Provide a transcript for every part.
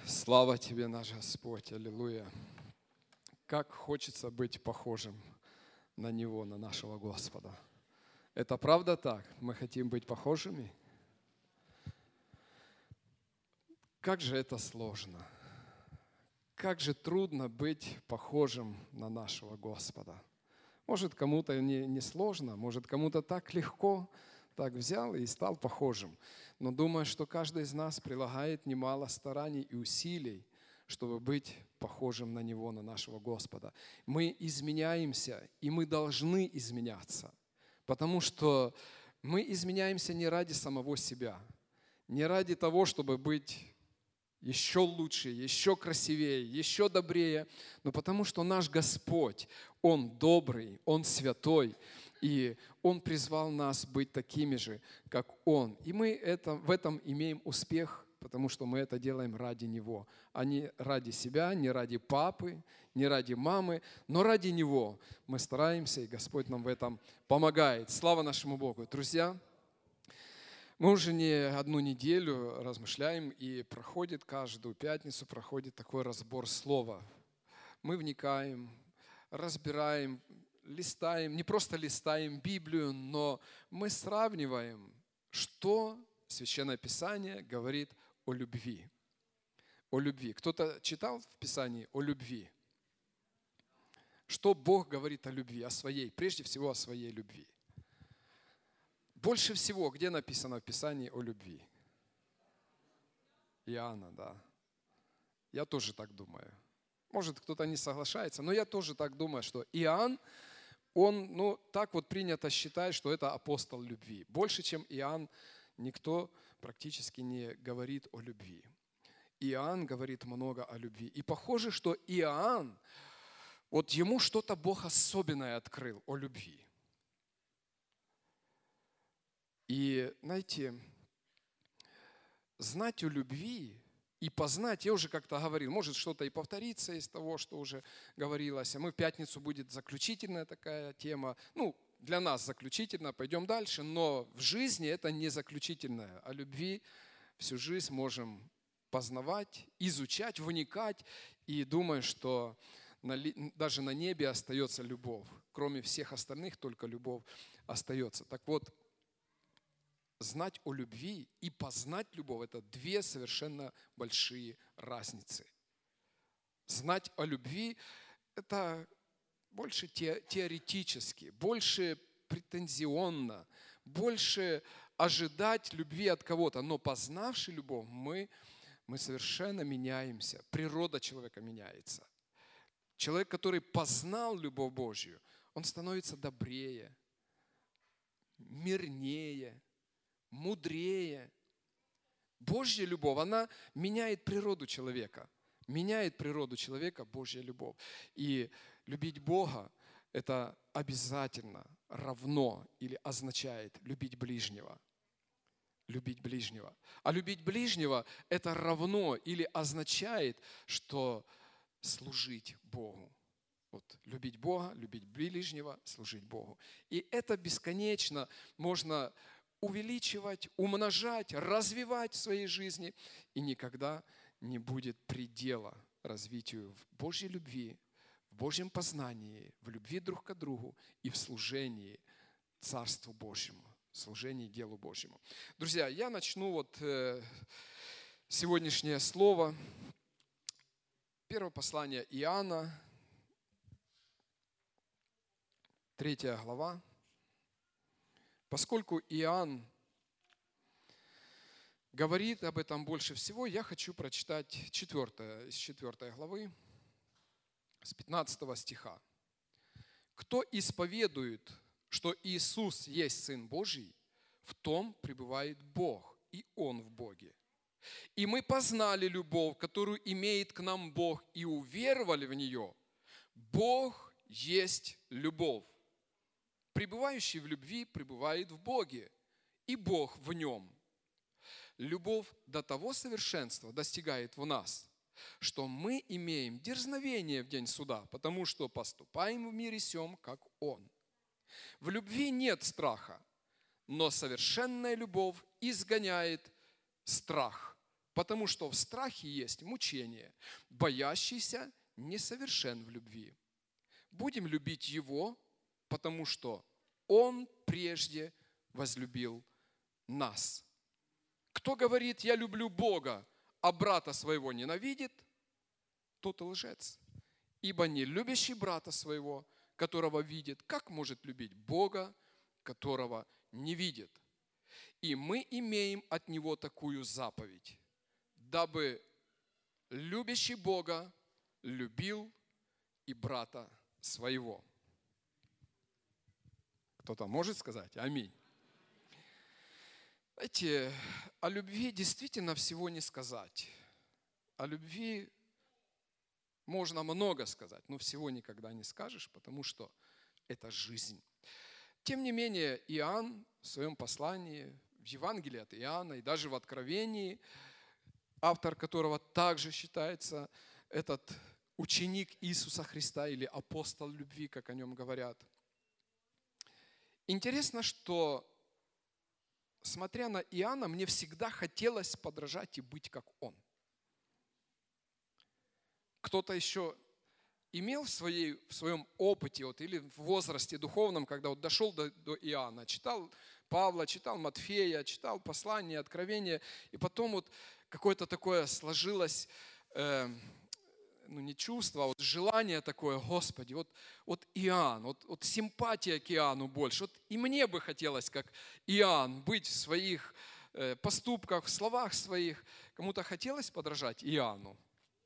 Слава Тебе, наш Господь, аллилуйя. Как хочется быть похожим на Него, на нашего Господа. Это правда так? Мы хотим быть похожими? Как же это сложно. Как же трудно быть похожим на нашего Господа. Может, кому-то не сложно, может, кому-то так легко, так взял и стал похожим. Но думаю, что каждый из нас прилагает немало стараний и усилий, чтобы быть похожим на Него, на нашего Господа. Мы изменяемся, и мы должны изменяться, потому что мы изменяемся не ради самого себя, не ради того, чтобы быть еще лучше, еще красивее, еще добрее, но потому что наш Господь, Он добрый, Он святой, и Он призвал нас быть такими же, как Он. И мы в этом имеем успех, потому что мы это делаем ради Него, а не ради себя, не ради папы, не ради мамы, но ради Него мы стараемся, и Господь нам в этом помогает. Слава нашему Богу! Друзья, мы уже не одну неделю размышляем, и каждую пятницу проходит такой разбор слова. Мы вникаем, разбираем, листаем, не просто листаем Библию, но мы сравниваем, что Священное Писание говорит о любви. О любви. Кто-то читал в Писании о любви? Что Бог говорит о любви, о своей, прежде всего о своей любви? Больше всего, где написано в Писании о любви? Иоанна, да. Я тоже так думаю. Может, кто-то не соглашается, но я тоже так думаю, что Иоанн, он, так вот принято считать, что это апостол любви. Больше, чем Иоанн, никто практически не говорит о любви. Иоанн говорит много о любви. И похоже, что Иоанн, вот ему что-то Бог особенное открыл о любви. И, знаете, знать о любви и познать, я уже как-то говорил, может что-то и повторится из того, что уже говорилось. А мы в пятницу будет заключительная такая тема. Для нас заключительная, пойдем дальше, но в жизни это не заключительная. О любви всю жизнь можем познавать, изучать, вникать. И думаю, что даже на небе остается любовь. Кроме всех остальных, только любовь остается. Так вот, знать о любви и познать любовь – это две совершенно большие разницы. Знать о любви – это больше теоретически, больше претензионно, больше ожидать любви от кого-то. Но познавши любовь, мы совершенно меняемся, природа человека меняется. Человек, который познал любовь Божью, он становится добрее, мирнее, мудрее. Божья любовь, она меняет природу человека. Меняет природу человека Божья любовь. И любить Бога – это обязательно равно или означает любить ближнего. Любить ближнего. А любить ближнего – это равно или означает, что служить Богу. Вот, любить Бога, любить ближнего, служить Богу. И это бесконечно можно увеличивать, умножать, развивать в своей жизни. И никогда не будет предела развитию в Божьей любви, в Божьем познании, в любви друг к другу и в служении Царству Божьему, в служении делу Божьему. Друзья, я начну сегодняшнее слово. Первое послание Иоанна, 3 глава. Поскольку Иоанн говорит об этом больше всего, я хочу прочитать из 4 главы, с 15 стиха. «Кто исповедует, что Иисус есть Сын Божий, в том пребывает Бог, и Он в Боге. И мы познали любовь, которую имеет к нам Бог, и уверовали в нее. Бог есть любовь. Пребывающий в любви пребывает в Боге, и Бог в нем. Любовь до того совершенства достигает в нас, что мы имеем дерзновение в день суда, потому что поступаем в мире сем, как Он. В любви нет страха, но совершенная любовь изгоняет страх, потому что в страхе есть мучение. Боящийся несовершен в любви. Будем любить Его, потому что Он прежде возлюбил нас. Кто говорит, я люблю Бога, а брата своего ненавидит, тот лжец. Ибо не любящий брата своего, которого видит, как может любить Бога, которого не видит? И мы имеем от Него такую заповедь, дабы любящий Бога любил и брата своего. Кто-то может сказать аминь? Знаете, о любви действительно всего не сказать. О любви можно много сказать, но всего никогда не скажешь, потому что это жизнь. Тем не менее, Иоанн в своем послании, в Евангелии от Иоанна и даже в Откровении, автор которого также считается этот ученик Иисуса Христа или апостол любви, как о нем говорят. Интересно, что, смотря на Иоанна, мне всегда хотелось подражать и быть как он. Кто-то еще имел в своем опыте или в возрасте духовном, когда дошел до Иоанна, читал Павла, читал Матфея, читал послания, откровения, и потом какое-то такое сложилось, не чувство, а желание такое, Господи, Иоанн, симпатия к Иоанну больше. И мне бы хотелось, как Иоанн, быть в своих поступках, в словах своих. Кому-то хотелось подражать Иоанну.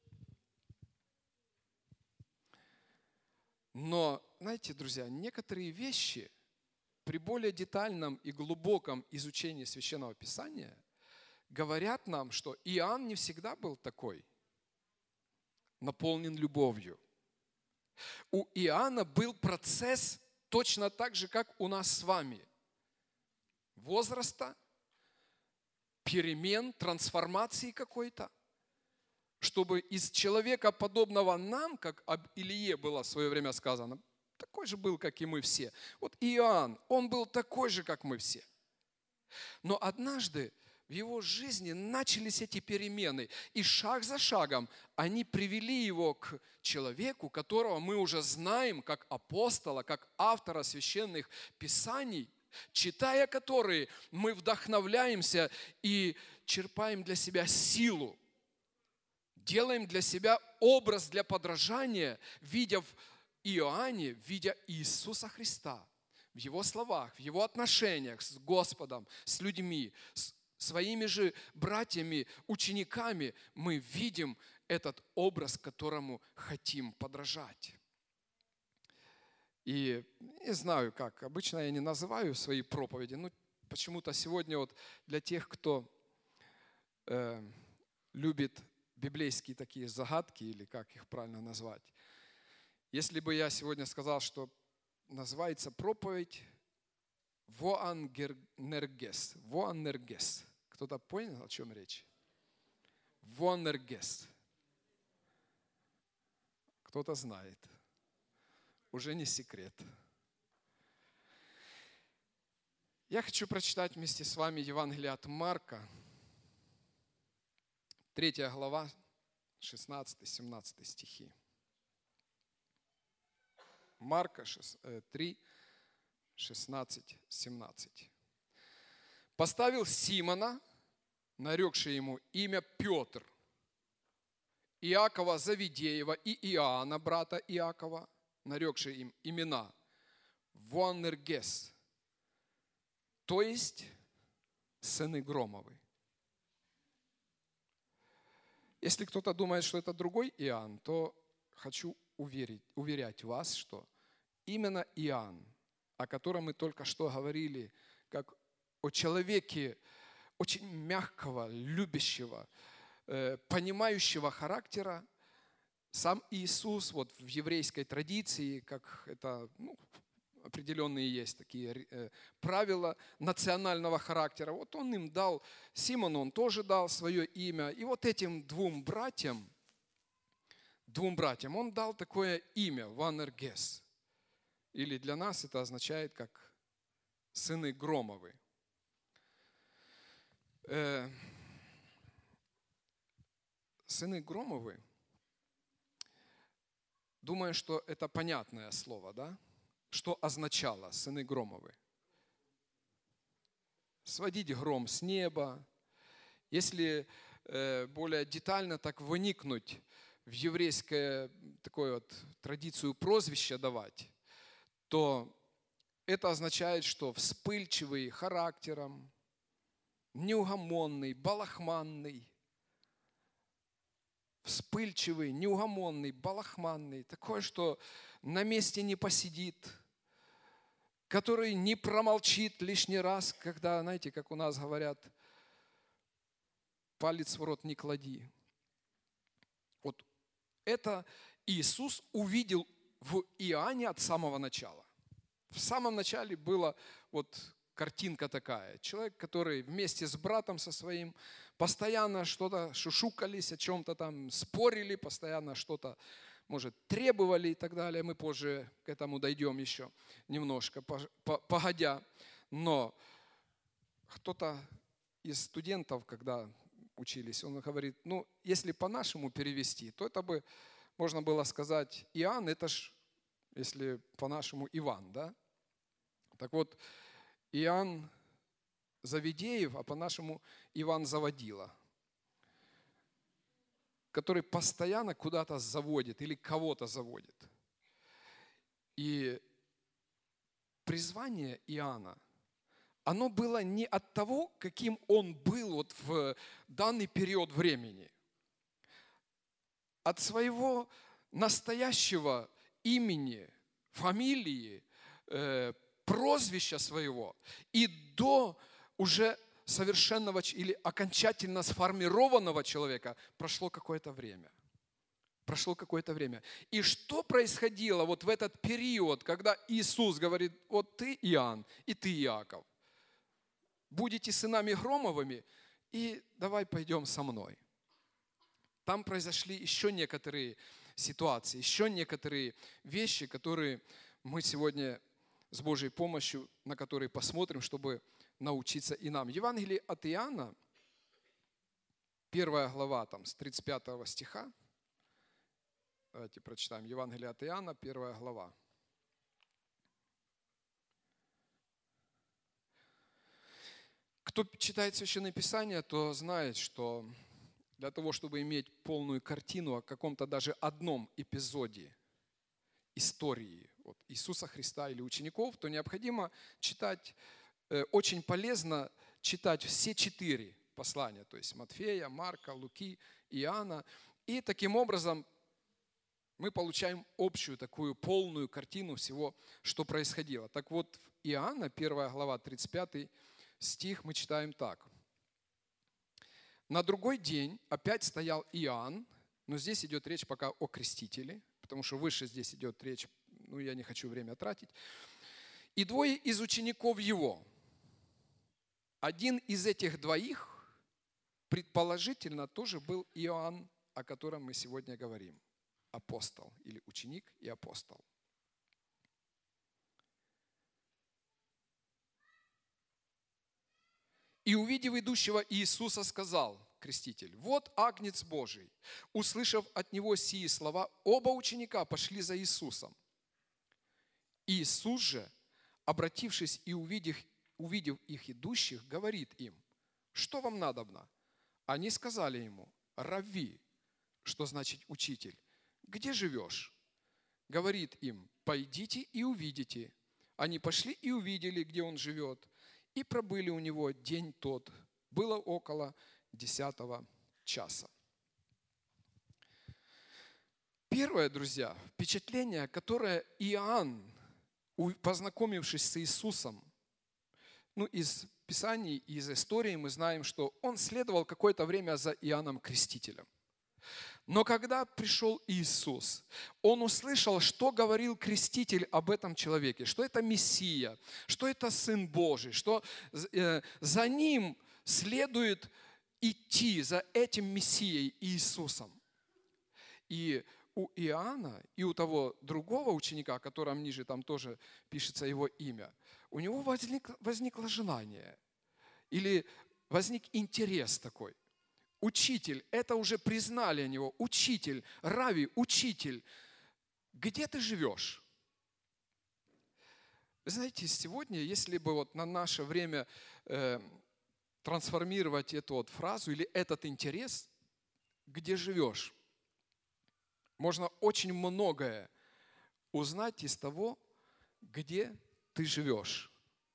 Но, знаете, друзья, некоторые вещи при более детальном и глубоком изучении Священного Писания говорят нам, что Иоанн не всегда был такой, наполнен любовью. У Иоанна был процесс точно так же, как у нас с вами. Возраста, перемен, трансформации какой-то. Чтобы из человека, подобного нам, как об Илие было в свое время сказано, такой же был, как и мы все. Иоанн, он был такой же, как мы все. Но однажды в его жизни начались эти перемены, и шаг за шагом они привели его к человеку, которого мы уже знаем как апостола, как автора священных писаний, читая которые мы вдохновляемся и черпаем для себя силу. Делаем для себя образ для подражания, видя в Иоанне, видя Иисуса Христа, в Его словах, в Его отношениях с Господом, с людьми, с своими же братьями, учениками, мы видим этот образ, которому хотим подражать. И не знаю как, обычно я не называю свои проповеди, но почему-то сегодня для тех, кто любит библейские такие загадки, или как их правильно назвать. Если бы я сегодня сказал, что называется проповедь Воаннергес. Воаннергес. Кто-то понял, о чем речь? Воаннергес. Кто-то знает. Уже не секрет. Я хочу прочитать вместе с вами Евангелие от Марка, 3 глава, 16-17 стихи. Марка 3, 16, 17. «Поставил Симона, нарекший ему имя Петр, Иакова Завидеева и Иоанна, брата Иакова, нарекший им имена Воаннергес, то есть сыны Громовы». Если кто-то думает, что это другой Иоанн, то хочу уверять вас, что именно Иоанн, о котором мы только что говорили, как о человеке очень мягкого, любящего, понимающего характера, сам Иисус в еврейской традиции, как это определенные есть такие правила национального характера. Он им дал, Симону он тоже дал свое имя. И этим двум братьям он дал такое имя, Воаннергес. Или для нас это означает как сыны Громовы. сыны Громовы, думаю, что это понятное слово, да? Что означало сыны Громовы? Сводить гром с неба. Если более детально так вникнуть в еврейскую такую вот традицию прозвища давать, то это означает, что вспыльчивый характером, неугомонный, балахманный, вспыльчивый, неугомонный, балахманный, такой, что на месте не посидит, который не промолчит лишний раз, когда, знаете, как у нас говорят, палец в рот не клади. Вот это Иисус увидел в Иоанне от самого начала. В самом начале была вот картинка такая. Человек, который вместе с братом со своим постоянно что-то шушукались, о чем-то там спорили, постоянно что-то, может, требовали и так далее. Мы позже к этому дойдем еще немножко, погодя. Но кто-то из студентов, когда учились, он говорит, ну, если по-нашему перевести, то это бы можно было сказать, Иоанн, это ж, если по-нашему, Иван, да? Так вот, Иоанн Завидеев, а по-нашему Иван Заводила, который постоянно куда-то заводит или кого-то заводит. И призвание Иоанна, оно было не от того, каким он был вот в данный период времени. От своего настоящего имени, фамилии, прозвища своего и до уже совершенного или окончательно сформированного человека прошло какое-то время. Прошло какое-то время. И что происходило вот в этот период, когда Иисус говорит, вот ты, Иоанн, и ты, Иаков, будете сынами Громовыми, и давай пойдем со мной. Там произошли еще некоторые ситуации, еще некоторые вещи, которые мы сегодня с Божьей помощью, на которые посмотрим, чтобы научиться и нам. Евангелие от Иоанна, 1 глава, там, с 35 стиха. Давайте прочитаем. Евангелие от Иоанна, 1 глава. Кто читает Священное Писание, то знает, что для того, чтобы иметь полную картину о каком-то даже одном эпизоде истории вот, Иисуса Христа или учеников, то необходимо читать, очень полезно читать все 4 послания, то есть Матфея, Марка, Луки, Иоанна. И таким образом мы получаем общую такую полную картину всего, что происходило. Так вот, в Иоанна, 1 глава, 35 стих, мы читаем так. На другой день опять стоял Иоанн, но здесь идет речь пока о крестителе, потому что выше здесь идет речь, ну я не хочу время тратить. И 2 из учеников его. Один из этих 2 предположительно тоже был Иоанн, о котором мы сегодня говорим. Апостол или ученик и апостол. И увидев идущего Иисуса, сказал креститель, вот Агнец Божий. Услышав от него сии слова, оба ученика пошли за Иисусом. Иисус же, обратившись и увидев их идущих, говорит им, что вам надобно? Они сказали ему, Равви, что значит учитель, где живешь? Говорит им, пойдите и увидите. Они пошли и увидели, где он живет, и пробыли у него день тот. Было около 10 часа. Первое, друзья, впечатление, которое Иоанн, познакомившись с Иисусом, из Писаний, из истории мы знаем, что он следовал какое-то время за Иоанном Крестителем. Но когда пришел Иисус, он услышал, что говорил Креститель об этом человеке, что это Мессия, что это Сын Божий, что за ним следует идти, за этим Мессией Иисусом. И у Иоанна и у того другого ученика, о котором ниже там тоже пишется его имя, у него возникло желание или возник интерес такой. учитель, это уже признали него, учитель, рави, учитель, где ты живешь? Вы знаете, сегодня, если бы вот на наше время трансформировать эту вот фразу или этот интерес, где живешь, можно очень многое узнать из того, где ты живешь.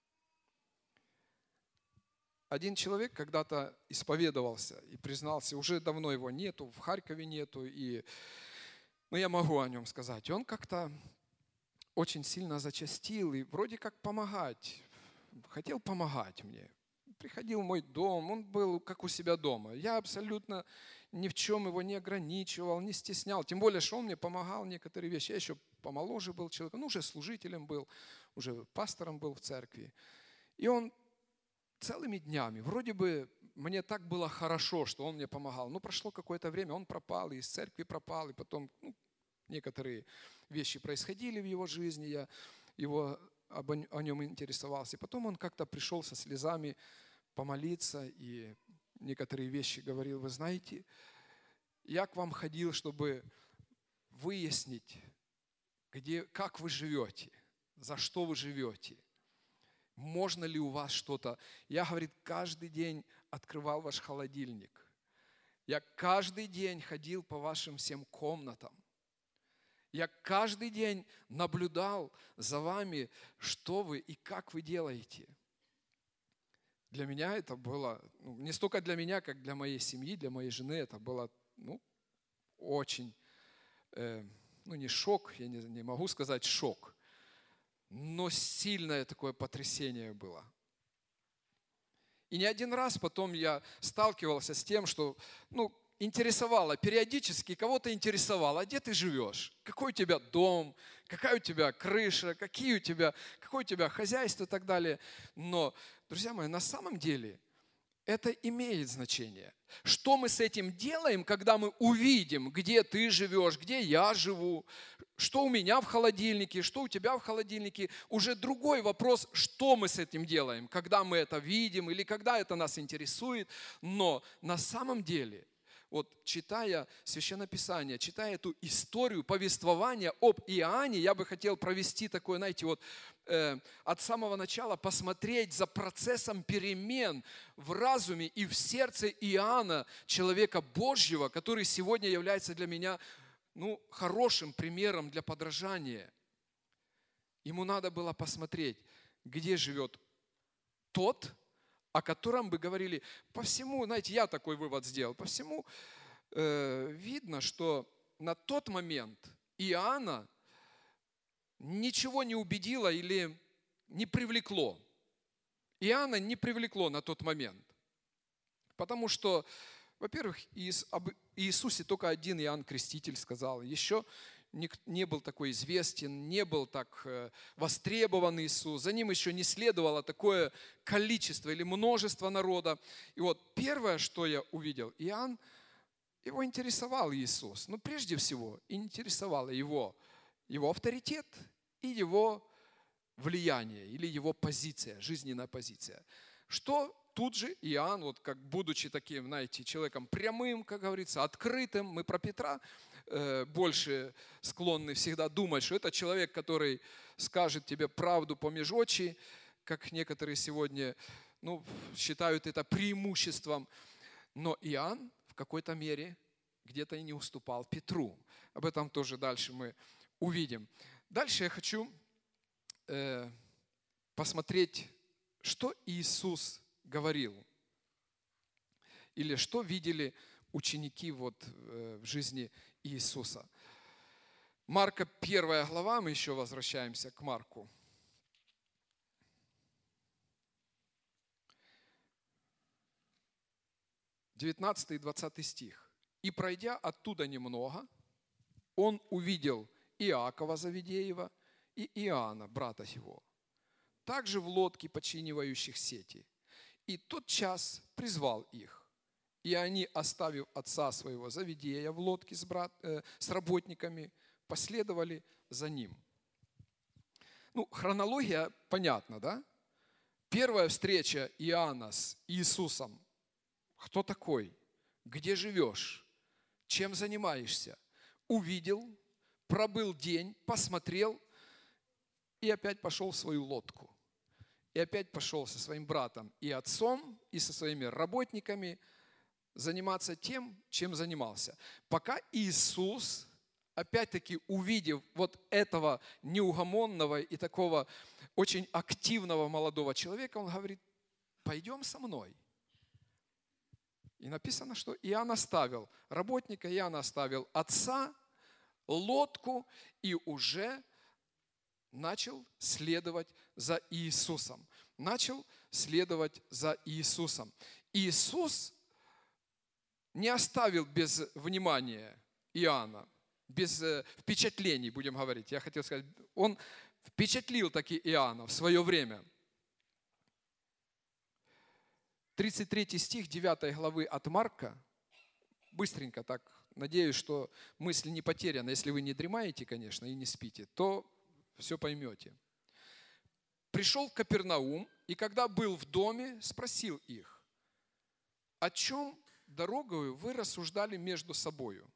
Один человек когда-то исповедовался и признался, уже давно его нету, в Харькове нету, но я могу о нем сказать. И он как-то очень сильно зачастил и вроде как помогать, хотел помогать мне. Приходил в мой дом, он был как у себя дома. Я абсолютно ни в чем его не ограничивал, не стеснял. Тем более, что он мне помогал некоторые вещи. Я еще помоложе был человеком, уже служителем был, уже пастором был в церкви. И он целыми днями, вроде бы мне так было хорошо, что он мне помогал. Но прошло какое-то время, он пропал, и из церкви пропал, и потом некоторые вещи происходили в его жизни, я о нем интересовался. И потом он как-то пришел со слезами помолиться, и некоторые вещи говорил: вы знаете, я к вам ходил, чтобы выяснить, как вы живете, за что вы живете. Можно ли у вас что-то? Я, говорит, каждый день открывал ваш холодильник. Я каждый день ходил по вашим всем комнатам. Я каждый день наблюдал за вами, что вы и как вы делаете. Для меня это было, не столько для меня, как для моей семьи, для моей жены, это было очень, не шок, я не могу сказать шок, но сильное такое потрясение было. И не один раз потом я сталкивался с тем, что, интересовало, периодически кого-то интересовало, а где ты живешь, какой у тебя дом, какая у тебя крыша, какое у тебя хозяйство и так далее. Но, друзья мои, на самом деле это имеет значение. Что мы с этим делаем, когда мы увидим, где ты живешь, где я живу, что у меня в холодильнике, что у тебя в холодильнике. Уже другой вопрос, что мы с этим делаем, когда мы это видим или когда это нас интересует. Но на самом деле, читая Священное Писание, читая эту историю, повествование об Иоанне, я бы хотел провести такое, от самого начала посмотреть за процессом перемен в разуме и в сердце Иоанна, человека Божьего, который сегодня является для меня хорошим примером для подражания. Ему надо было посмотреть, где живет тот, о котором бы говорили. По всему, я такой вывод сделал, по всему видно, что на тот момент Иоанна ничего не убедило или не привлекло. Иоанна не привлекло на тот момент. Потому что, во-первых, об Иисусе только один Иоанн Креститель сказал. Еще не был такой известен, не был так востребован Иисус. За ним еще не следовало такое количество или множество народа. И первое, что я увидел, Иоанн, его интересовал Иисус. Но прежде всего интересовало его авторитет и его влияние, или его позиция, жизненная позиция. Что тут же Иоанн, как будучи таким, человеком прямым, как говорится, открытым, мы про Петра больше склонны всегда думать, что это человек, который скажет тебе правду помеж очи, как некоторые сегодня считают это преимуществом. Но Иоанн в какой-то мере где-то и не уступал Петру. Об этом тоже дальше мы увидим. Дальше я хочу посмотреть, что Иисус говорил. Или что видели ученики в жизни Иисуса. Марка 1 глава, мы еще возвращаемся к Марку. 19 и 20 стих. «И пройдя оттуда немного, он увидел Иакова Завидеева и Иоанна, брата его, также в лодке, починивающих сети. И тотчас призвал их. И они, оставив отца своего Завидея в лодке с работниками, последовали за ним». Хронология понятна, да? Первая встреча Иоанна с Иисусом. Кто такой? где живешь, чем занимаешься. Увидел, пробыл день, посмотрел и опять пошел в свою лодку. И опять пошел со своим братом и отцом, и со своими работниками заниматься тем, чем занимался. Пока Иисус, опять-таки увидев вот этого неугомонного и такого очень активного молодого человека, он говорит: пойдем со мной. И написано, что Иоанн оставил работника, Иоанн оставил отца, лодку и уже начал следовать за Иисусом. Начал следовать за Иисусом. Иисус не оставил без внимания Иоанна, без впечатлений, будем говорить. Я хотел сказать, он впечатлил таки Иоанна в свое время. 33 стих 9 главы от Марка. Быстренько так, надеюсь, что мысль не потеряна. Если вы не дремаете, конечно, и не спите, то все поймете. Пришел в Капернаум, и когда был в доме, спросил их: о чем дорогою вы рассуждали между собою?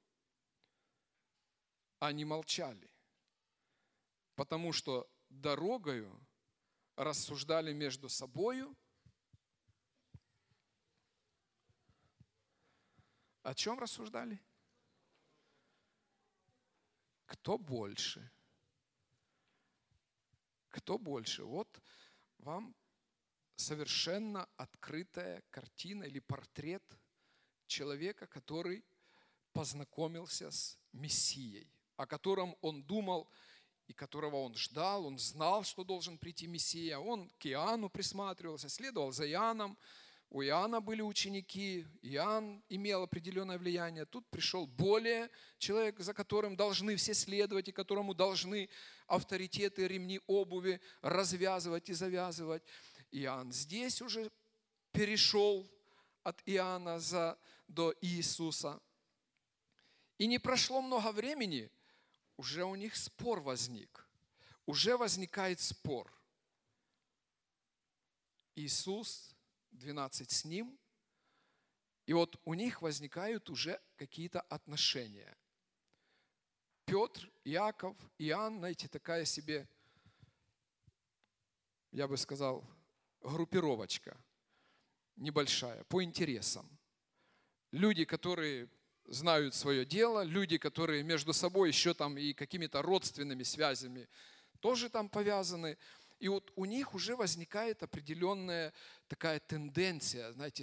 Они молчали, потому что дорогою рассуждали между собою. О чем рассуждали? Кто больше? Кто больше? Вот вам совершенно открытая картина или портрет человека, который познакомился с Мессией, о котором он думал и которого он ждал. Он знал, что должен прийти Мессия. Он к Иоанну присматривался, следовал за Иоанном. У Иоанна были ученики, Иоанн имел определенное влияние. Тут пришел более человек, за которым должны все следовать, и которому должны авторитеты, ремни обуви развязывать и завязывать. Иоанн здесь уже перешел от Иоанна до Иисуса. И не прошло много времени, уже у них спор возник. Уже возникает спор. Иисус, 12 с ним, и вот у них возникают уже какие-то отношения. Петр, Иаков, Иоанн, знаете, такая себе, я бы сказал, группировочка небольшая, по интересам. Люди, которые знают свое дело, люди, которые между собой еще там и какими-то родственными связями тоже там повязаны. И вот у них уже возникает определенная такая тенденция, знаете,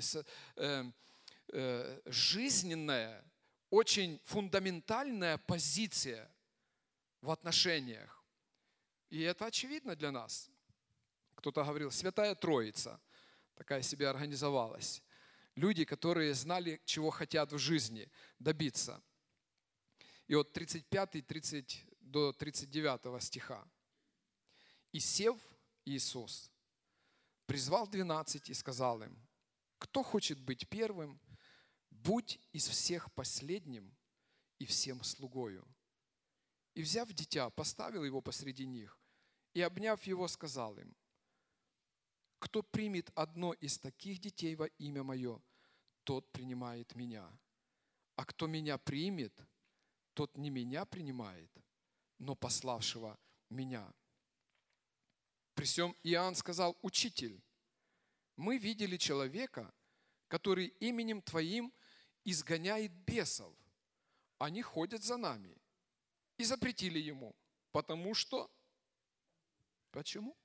жизненная, очень фундаментальная позиция в отношениях. И это очевидно для нас. Кто-то говорил, Святая Троица такая себе организовалась. Люди, которые знали, чего хотят в жизни добиться. И вот 35 до 39 стиха. «И сев Иисус, призвал 12 и сказал им: кто хочет быть первым, будь из всех последним и всем слугою. И, взяв дитя, поставил его посреди них, и, обняв его, сказал им: кто примет одно из таких детей во имя мое, тот принимает меня. А кто меня примет, тот не меня принимает, но пославшего меня». При всем Иоанн сказал: учитель, мы видели человека, который именем Твоим изгоняет бесов. Они ходят за нами. И запретили ему, потому что... Почему?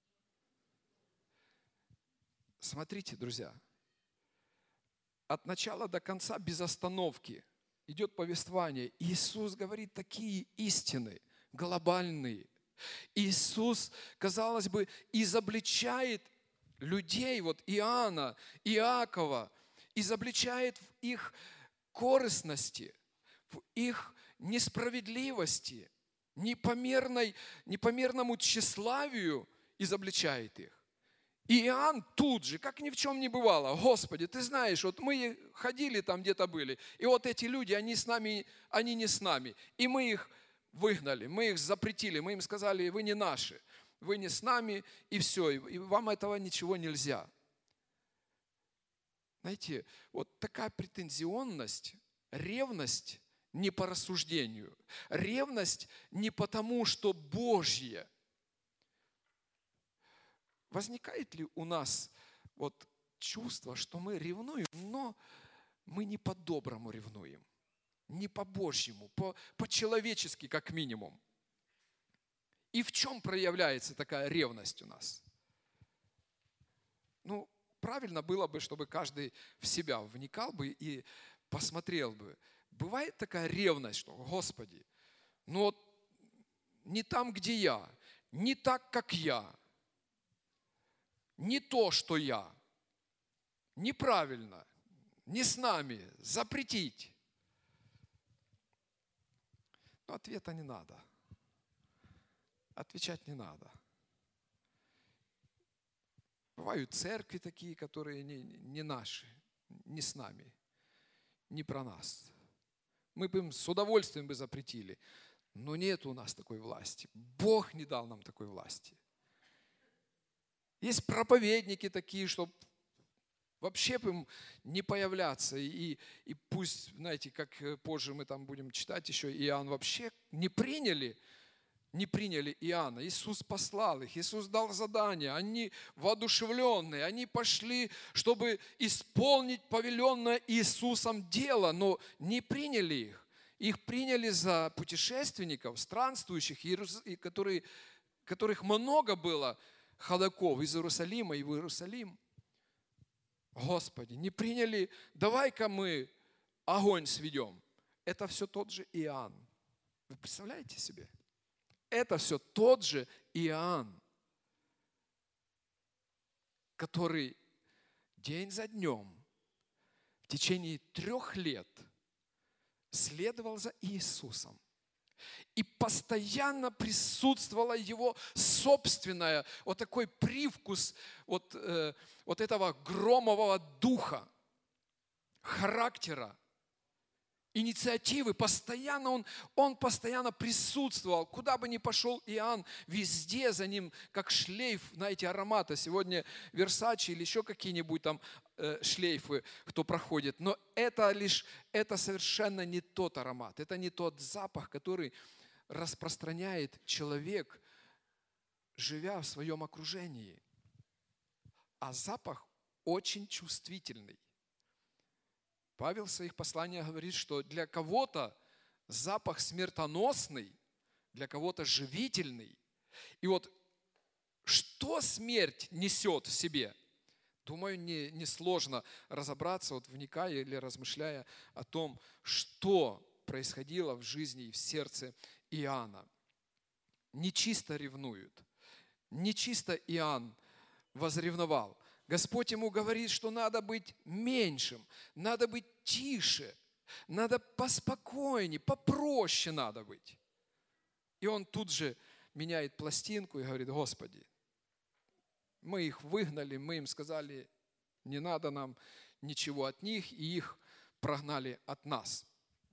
Смотрите, друзья, от начала до конца без остановки идет повествование. Иисус говорит такие истины глобальные. Иисус, казалось бы, изобличает людей, вот Иоанна, Иакова, изобличает в их корыстности, в их несправедливости, непомерному тщеславию изобличает их. И Иоанн тут же, как ни в чем не бывало: Господи, Ты знаешь, вот мы ходили там, где-то были, и вот эти люди, они с нами, они не с нами, и мы их выгнали, мы их запретили, мы им сказали: вы не наши, вы не с нами, и все, и вам этого ничего нельзя. Знаете, вот такая претензионность, ревность не по рассуждению, ревность не потому, что Божье. Возникает ли у нас вот чувство, что мы ревнуем, но мы не по-доброму ревнуем, не по-божьему, по-человечески как минимум? И в чем проявляется такая ревность у нас? Правильно было бы, чтобы каждый в себя вникал бы и посмотрел бы. Бывает такая ревность, что, Господи, не там, где я, не так, как я, не то, что я, неправильно, не с нами, запретить. Но ответа не надо. Отвечать не надо. Бывают церкви такие, которые не наши, не с нами, не про нас. Мы бы им с удовольствием бы запретили, но нет у нас такой власти. Бог не дал нам такой власти. Есть проповедники такие, чтобы вообще бы им не появляться. И пусть, знаете, как позже мы там будем читать еще, Иоанн вообще не приняли Иоанна. Иисус послал их, Иисус дал задание. Они воодушевленные, они пошли, чтобы исполнить повеленное Иисусом дело, но не приняли их. Их приняли за путешественников, странствующих, которых много было ходоков из Иерусалима и в Иерусалим. Господи, не приняли, давай-ка мы огонь сведем. Это все тот же Иоанн. Вы представляете себе? Это все тот же Иоанн, который день за днем в течение 3 лет следовал за Иисусом. И постоянно присутствовала его собственная, вот такой привкус вот этого громового духа, характера, инициативы. Постоянно он постоянно присутствовал. Куда бы ни пошел Иоанн, везде за ним, как шлейф, знаете, аромата. Сегодня Versace или еще какие-нибудь там шлейфы, кто проходит. Но это совершенно не тот аромат. Это не тот запах, который распространяет человек, живя в своем окружении. А запах очень чувствительный. Павел в своих посланиях говорит, что для кого-то запах смертоносный, для кого-то живительный. И вот что смерть несет в себе? Думаю, не сложно разобраться, вот вникая или размышляя о том, что происходило в жизни и в сердце Иоанна. Нечисто ревнуют. Нечисто Иоанн возревновал. Господь ему говорит, что надо быть меньшим, надо быть тише, надо поспокойнее, попроще надо быть. И он тут же меняет пластинку и говорит: Господи, мы их выгнали, мы им сказали, не надо нам ничего от них, и их прогнали от нас.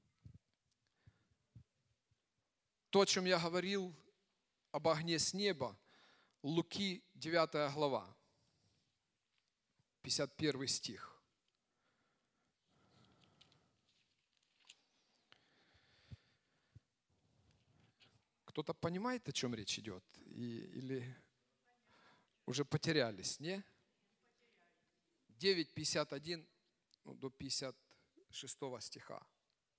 То, о чем я говорил об огне с неба, Луки 9 глава. 51 стих. Кто-то понимает, о чем речь идет? Или уже потерялись, не? 9:51 до 56 стиха.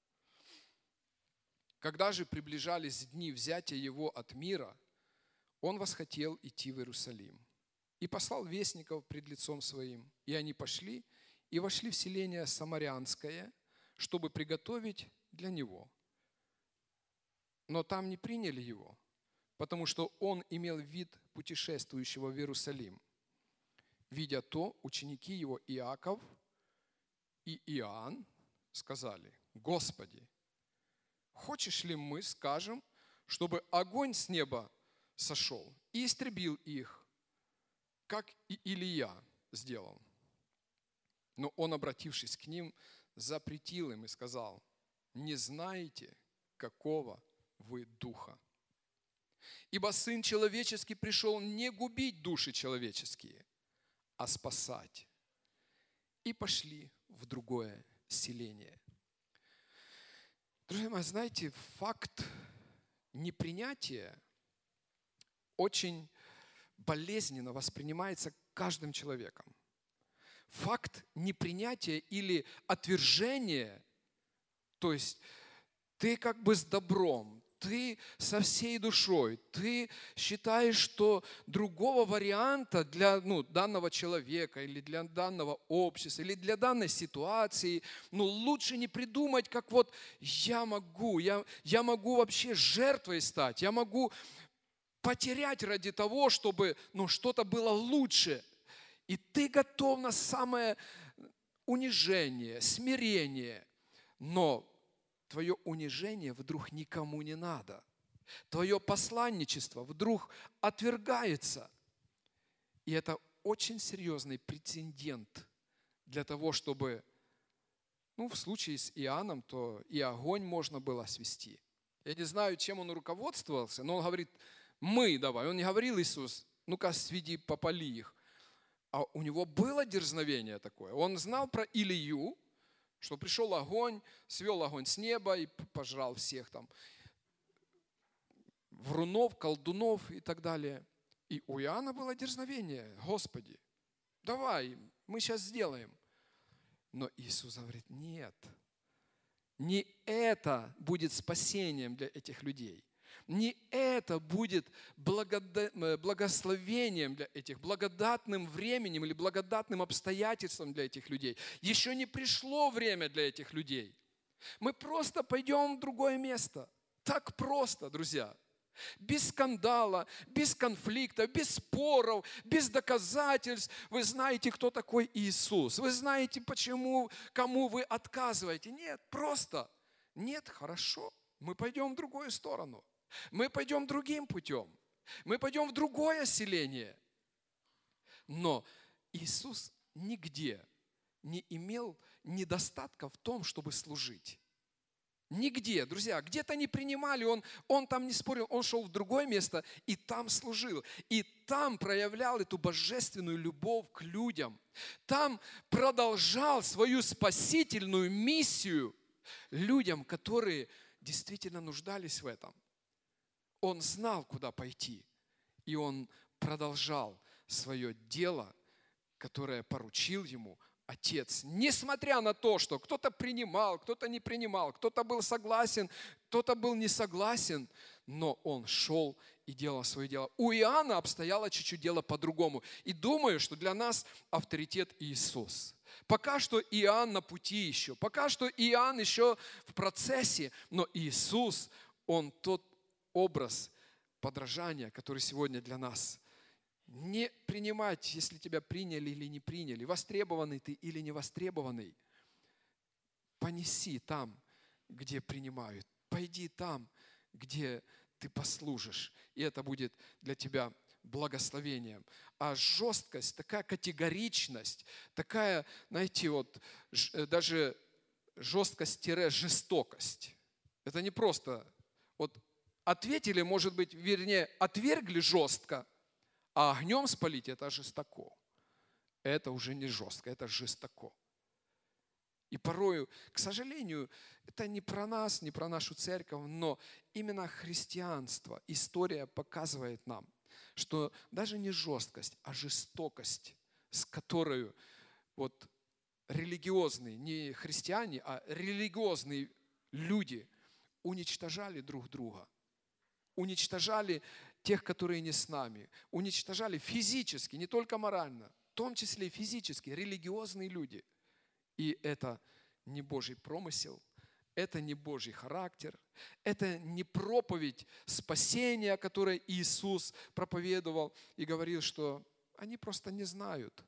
Когда же приближались дни взятия его от мира, он восхотел идти в Иерусалим. И послал вестников пред лицом своим. И они пошли и вошли в селение Самарянское, чтобы приготовить для него. Но там не приняли его, потому что он имел вид путешествующего в Иерусалим. Видя то, ученики его Иаков и Иоанн сказали: Господи, хочешь ли мы скажем, чтобы огонь с неба сошел и истребил их, как и Илия сделал? Но он, обратившись к ним, запретил им и сказал: не знаете, какого вы духа. Ибо Сын Человеческий пришел не губить души человеческие, а спасать. и пошли в другое селение. Друзья мои, знаете, факт непринятия очень болезненно воспринимается каждым человеком. Факт непринятия или отвержения, то есть ты как бы с добром, ты со всей душой, ты считаешь, что другого варианта для данного человека или для данного общества, или для данной ситуации, лучше не придумать, как вот я могу вообще жертвой стать, я могу потерять ради того, чтобы что-то было лучше. И ты готов на самое унижение, смирение, но твое унижение вдруг никому не надо. Твое посланничество вдруг отвергается. И это очень серьезный прецедент для того, чтобы, в случае с Иоанном, то и огонь можно было свести. Я не знаю, чем он руководствовался, но он говорит, давай. Он не говорил, Иисус, ну-ка сведи, попали их. А у него было дерзновение такое. Он знал про Илию, что пришел огонь, свел огонь с неба и пожрал всех там врунов, колдунов и так далее. И у Иоанна было дерзновение. Господи, давай, мы сейчас сделаем. Но Иисус говорит, нет, не это будет спасением для этих людей. Не это будет благословением для этих, благодатным временем или благодатным обстоятельством для этих людей. Еще не пришло время для этих людей. Мы просто пойдем в другое место. Так просто, друзья. Без скандала, без конфликта, без споров, без доказательств. Вы знаете, кто такой Иисус. Вы знаете, кому вы отказываете. Нет, просто. Нет, хорошо. Мы пойдем в другую сторону. Мы пойдем другим путем. Мы пойдем в другое селение. Но Иисус нигде не имел недостатка в том, чтобы служить. Нигде, друзья, где-то не принимали, он там не спорил, он шел в другое место и там служил. И там проявлял эту божественную любовь к людям. Там продолжал свою спасительную миссию людям, которые действительно нуждались в этом. Он знал, куда пойти, и он продолжал свое дело, которое поручил ему Отец. Несмотря на то, что кто-то принимал, кто-то не принимал, кто-то был согласен, кто-то был не согласен, но он шел и делал свое дело. У Иоанна обстояло чуть-чуть дело по-другому. И думаю, что для нас авторитет Иисус. Пока что Иоанн на пути еще, пока что Иоанн еще в процессе, но Иисус, он тот образ подражания, который сегодня для нас. Не принимать, если тебя приняли или не приняли, востребованный ты или не востребованный. Понеси там, где принимают. Пойди там, где ты послужишь. И это будет для тебя благословением. А жесткость, такая категоричность, такая, знаете, даже жесткость-жестокость. Это не просто ответили, может быть, вернее, отвергли жестко, а огнем спалить – это жестоко. Это уже не жестко, это жестоко. И порою, к сожалению, это не про нас, не про нашу церковь, но именно христианство, история показывает нам, что даже не жесткость, а жестокость, с которой религиозные, не христиане, а религиозные люди уничтожали друг друга. Уничтожали тех, которые не с нами. Уничтожали физически, не только морально, в том числе и физически, религиозные люди. И это не Божий промысел, это не Божий характер, это не проповедь спасения, которое Иисус проповедовал и говорил, что они просто не знают.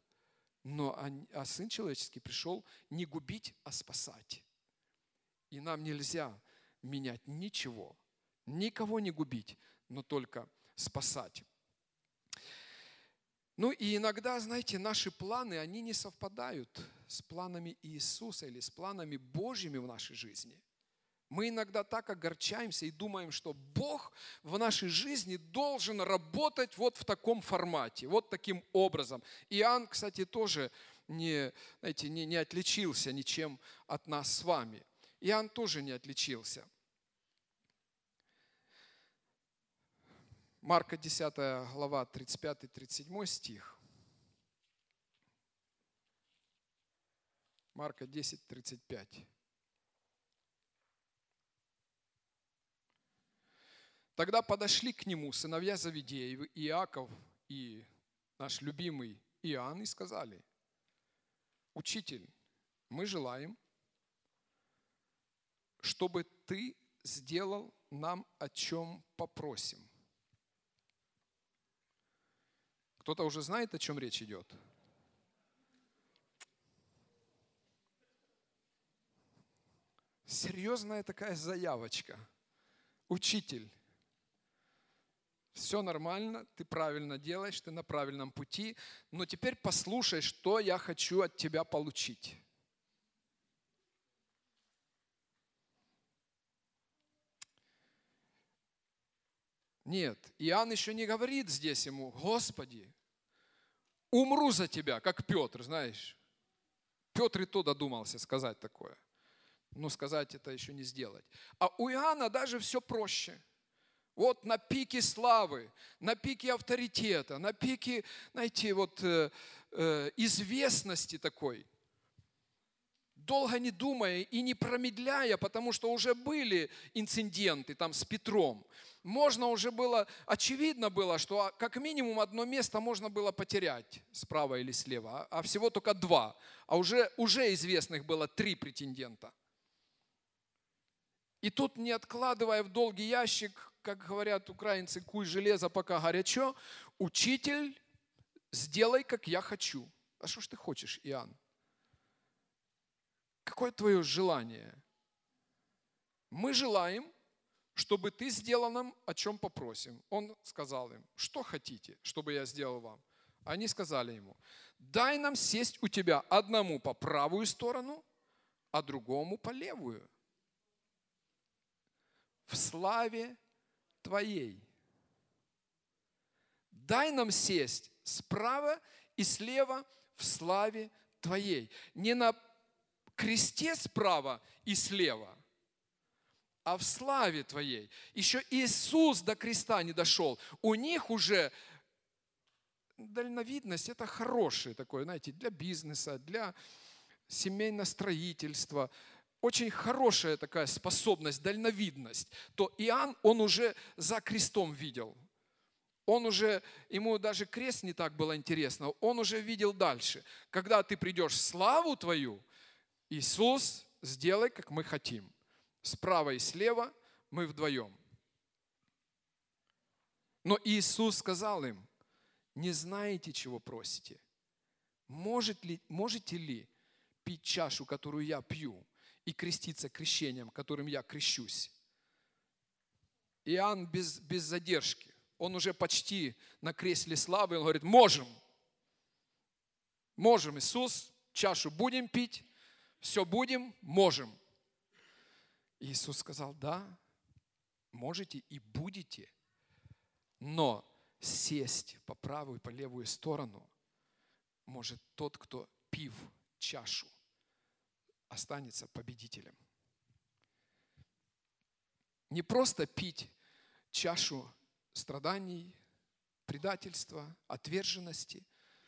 А Сын Человеческий пришел не губить, а спасать. И нам нельзя менять ничего. Никого не губить, но только спасать. И иногда, знаете, наши планы, они не совпадают с планами Иисуса или с планами Божьими в нашей жизни. Мы иногда так огорчаемся и думаем, что Бог в нашей жизни должен работать в таком формате, таким образом. Иоанн, кстати, тоже не отличился ничем от нас с вами. Иоанн тоже не отличился. Марка 10 глава, 35-37 стих. Марка 10, 35. Тогда подошли к нему сыновья Завидеевы, Иаков и наш любимый Иоанн, и сказали: «Учитель, мы желаем, чтобы ты сделал нам, о чем попросим». Кто-то уже знает, о чем речь идет? Серьезная такая заявочка. Учитель, все нормально, ты правильно делаешь, ты на правильном пути, но теперь послушай, что я хочу от тебя получить. Нет, Иоанн еще не говорит здесь ему: «Господи, умру за тебя», как Петр, знаешь. Петр и то додумался сказать такое. Но сказать это еще не сделать. А у Иоанна даже все проще. Вот на пике славы, на пике авторитета, на пике, знаете, известности такой. Долго не думая и не промедляя, потому что уже были инциденты там с Петром. Можно уже было, очевидно было, что как минимум одно место можно было потерять справа или слева, а всего только 2. А уже известных было 3 претендента. И тут, не откладывая в долгий ящик, как говорят украинцы, куй железо, пока горячо, учитель, сделай, как я хочу. А что ж ты хочешь, Иоанн? Какое твое желание? Мы желаем, чтобы ты сделал нам, о чем попросим. Он сказал им: что хотите, чтобы я сделал вам? Они сказали ему: дай нам сесть у тебя одному по правую сторону, а другому по левую. В славе Твоей. Дай нам сесть справа и слева в славе Твоей. Не на кресте справа и слева, а в славе Твоей. Еще Иисус до креста не дошел. У них уже дальновидность – это хорошее такое, знаете, для бизнеса, для семейного строительства. Очень хорошая такая способность, дальновидность. То Иоанн, он уже за крестом видел. Ему даже крест не так было интересно. Он уже видел дальше. Когда ты придешь в славу Твою, Иисус, сделай, как мы хотим. Справа и слева мы вдвоем. Но Иисус сказал им: не знаете, чего просите. Можете ли пить чашу, которую я пью, и креститься крещением, которым я крещусь? Иоанн без задержки. Он уже почти на кресле славы. Он говорит: можем. Можем, Иисус, чашу будем пить, все будем, можем. Иисус сказал: да, можете и будете, но сесть по правую и по левую сторону может тот, кто, пив чашу, останется победителем. Не просто пить чашу страданий, предательства, отверженности,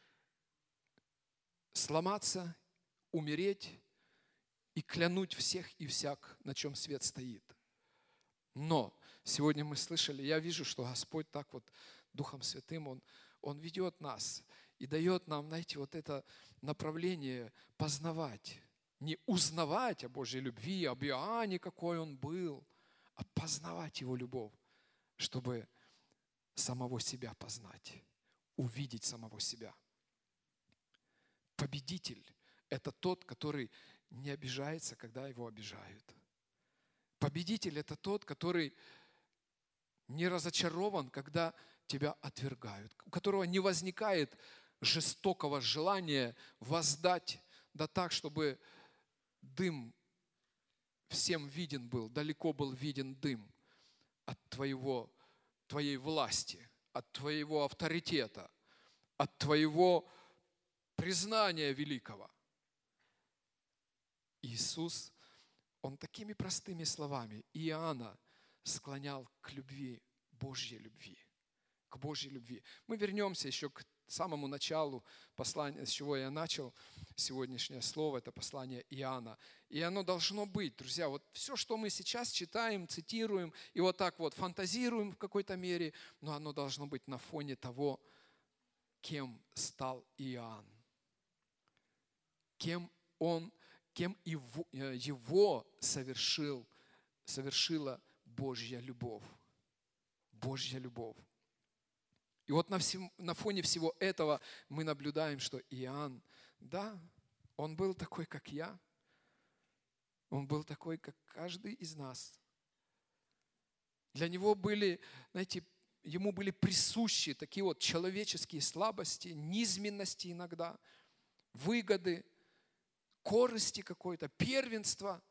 сломаться, умереть и клянуть всех и всяк, на чем свет стоит. Но сегодня мы слышали, я вижу, что Господь так вот Духом Святым, Он ведет нас и дает нам, знаете, вот это направление познавать. Не узнавать о Божьей любви, об Иоанне, какой он был, а познавать Его любовь, чтобы самого себя познать, увидеть самого себя. Победитель – это тот, который не обижается, когда его обижают. Победитель – это тот, который не разочарован, когда тебя отвергают, у которого не возникает жестокого желания воздать, да так, чтобы дым всем виден был, далеко был виден дым от твоей власти, от твоего авторитета, от твоего признания великого. Иисус, Он такими простыми словами Иоанна склонял к любви, Божьей любви, к Божьей любви. Мы вернемся еще к самому началу послания, с чего я начал сегодняшнее слово, это послание Иоанна. И оно должно быть, друзья, вот все, что мы сейчас читаем, цитируем и вот так вот фантазируем в какой-то мере, но оно должно быть на фоне того, кем стал Иоанн, кем его совершила Божья любовь. Божья любовь. И вот на фоне всего этого мы наблюдаем, что Иоанн, да, он был такой, как я, он был такой, как каждый из нас. Для него были, знаете, ему были присущи такие вот человеческие слабости, низменности иногда, выгоды, корысти какой-то, первенства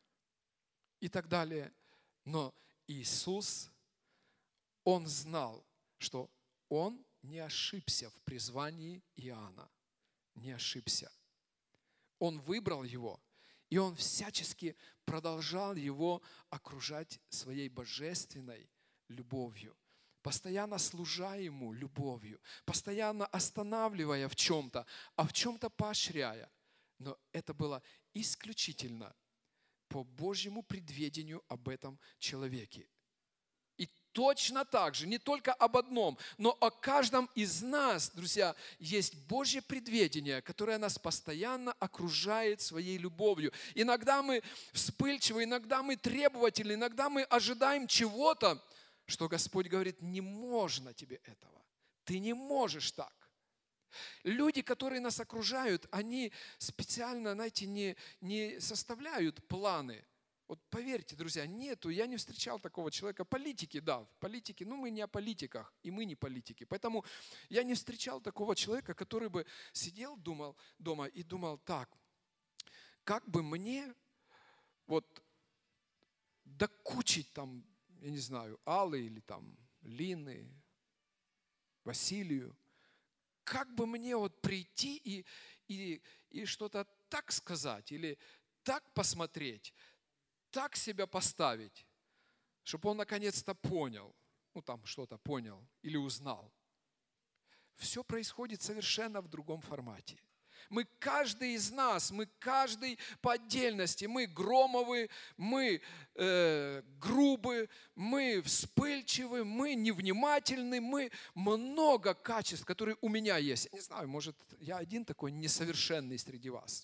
и так далее. Но Иисус, Он знал, что Он не ошибся в призвании Иоанна, не ошибся. Он выбрал его, и Он всячески продолжал его окружать своей божественной любовью, постоянно служа ему любовью, постоянно останавливая в чем-то, а в чем-то поощряя. Но это было исключительно по Божьему предведению об этом человеке. И точно так же, не только об одном, но о каждом из нас, друзья, есть Божье предведение, которое нас постоянно окружает своей любовью. Иногда мы вспыльчивы, иногда мы требовательны, иногда мы ожидаем чего-то, что Господь говорит: не можно тебе этого, ты не можешь так. Люди, которые нас окружают, они специально, знаете, не составляют планы. Вот поверьте, друзья, я не встречал такого человека. Политики, да, в политике, но мы не о политиках, и мы не политики. Поэтому я не встречал такого человека, который бы сидел дома и думал: так, как бы мне вот докучить там, я не знаю, Аллы или там Лины, Василию, как бы мне вот прийти и что-то так сказать, или так посмотреть, так себя поставить, чтобы он наконец-то понял, там что-то понял или узнал. Все происходит совершенно в другом формате. Каждый из нас, каждый по отдельности, мы громовы, мы грубы, мы вспыльчивы, мы невнимательны, мы много качеств, которые у меня есть. Я не знаю, может, я один такой несовершенный среди вас.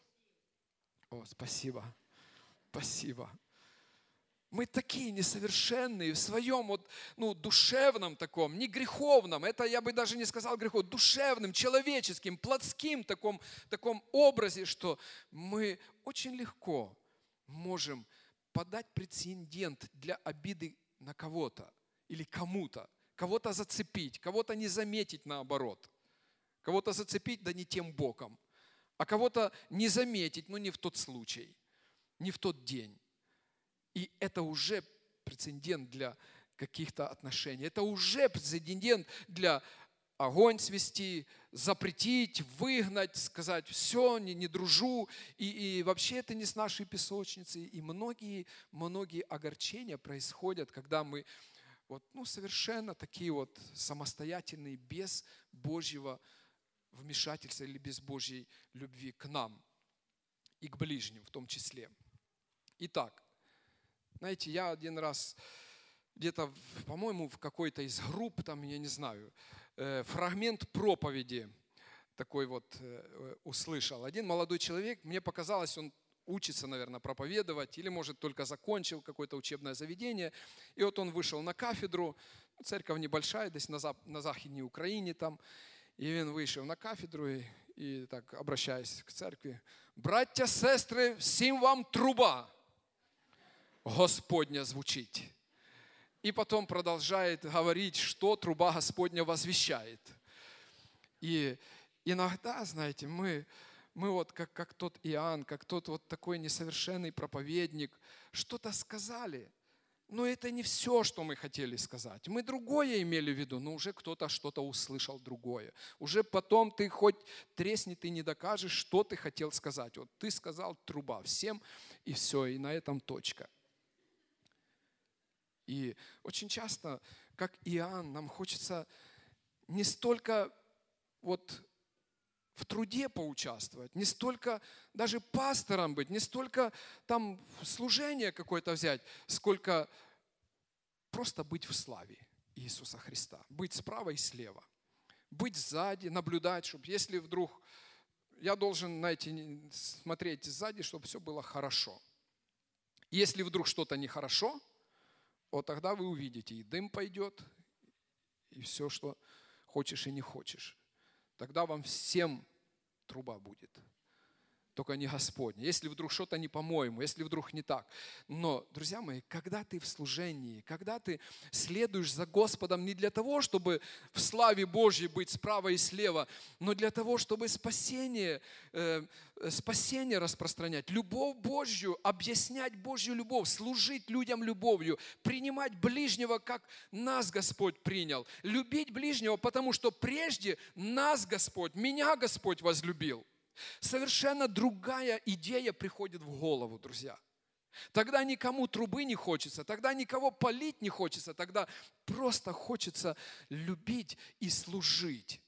О, спасибо, спасибо. Мы такие несовершенные в своем душевном таком, не греховном, это я бы даже не сказал греховным, душевным, человеческим, плотским таком образе, что мы очень легко можем подать прецедент для обиды на кого-то или кому-то, кого-то зацепить, кого-то не заметить наоборот, кого-то зацепить, да не тем боком, а кого-то не заметить, но не в тот случай, не в тот день. И это уже прецедент для каких-то отношений. Это уже прецедент для огонь свести, запретить, выгнать, сказать: все, не дружу. И вообще это не с нашей песочницы. И многие огорчения происходят, когда мы совершенно такие самостоятельные, без Божьего вмешательства или без Божьей любви к нам и к ближним в том числе. Итак, знаете, я один раз где-то, по-моему, в какой-то из групп, там, я не знаю, фрагмент проповеди такой услышал. Один молодой человек, мне показалось, он учится, наверное, проповедовать, или, может, только закончил какое-то учебное заведение. И вот он вышел на кафедру, церковь небольшая, здесь на Західній Україні там. І він вийшов на кафедру і так, обращаясь к церкві: «Браття, сестри, всім вам труба Господня звучить». И потом продолжает говорить, что труба Господня возвещает. И иногда, знаете, мы как тот Иоанн, как тот такой несовершенный проповедник, что-то сказали, Но это не все, что мы хотели сказать. Мы другое имели в виду, но уже кто-то что-то услышал другое. Уже потом ты хоть тресни, ты не докажешь, что ты хотел сказать. Вот ты сказал труба всем, и все, и на этом точка. И очень часто, как Иоанн, нам хочется не столько вот в труде поучаствовать, не столько даже пастором быть, не столько там служение какое-то взять, сколько просто быть в славе Иисуса Христа. Быть справа и слева. Быть сзади, наблюдать, чтобы если вдруг я должен, знаете, смотреть сзади, чтобы все было хорошо. Если вдруг что-то нехорошо, вот тогда вы увидите, и дым пойдет, и все, что хочешь и не хочешь. Тогда вам всем труба будет. Только не Господня. Если вдруг что-то не по-моему, если вдруг не так. Но, друзья мои, когда ты в служении, когда ты следуешь за Господом не для того, чтобы в славе Божьей быть справа и слева, но для того, чтобы спасение распространять, любовь Божью, объяснять Божью любовь, служить людям любовью, принимать ближнего, как нас Господь принял, любить ближнего, потому что прежде нас Господь, меня Господь возлюбил. Совершенно другая идея приходит в голову, друзья. Тогда никому трубы не хочется, тогда никого палить не хочется, тогда просто хочется любить и служить,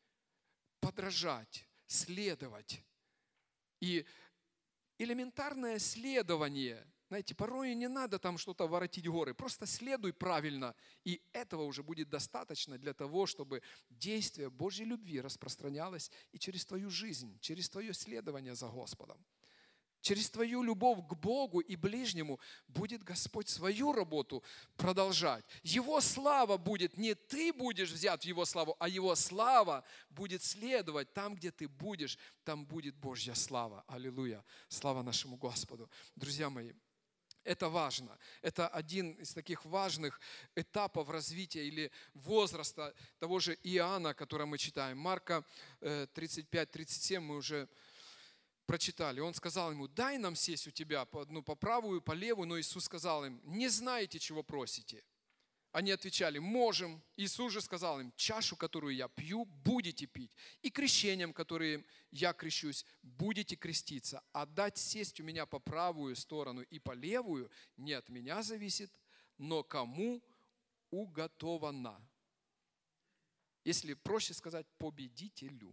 подражать, следовать. И элементарное следование, знаете, порой не надо там что-то воротить горы, просто следуй правильно, и этого уже будет достаточно для того, чтобы действие Божьей любви распространялось и через твою жизнь, через твое следование за Господом. Через твою любовь к Богу и ближнему будет Господь свою работу продолжать. Его слава будет, не ты будешь взят в Его славу, а Его слава будет следовать. Там, где ты будешь, там будет Божья слава. Аллилуйя. Слава нашему Господу. Друзья мои, это важно. Это один из таких важных этапов развития или возраста того же Иоанна, который мы читаем. Марка 35-37 мы уже прочитали. Он сказал ему: дай нам сесть у тебя по правую, по левую. Но Иисус сказал им: не знаете, чего просите. Они отвечали: можем. Иисус же сказал им: чашу, которую я пью, будете пить. И крещением, которым я крещусь, будете креститься. А дать сесть у меня по правую сторону и по левую не от меня зависит, но кому уготовано. Если проще сказать, победителю.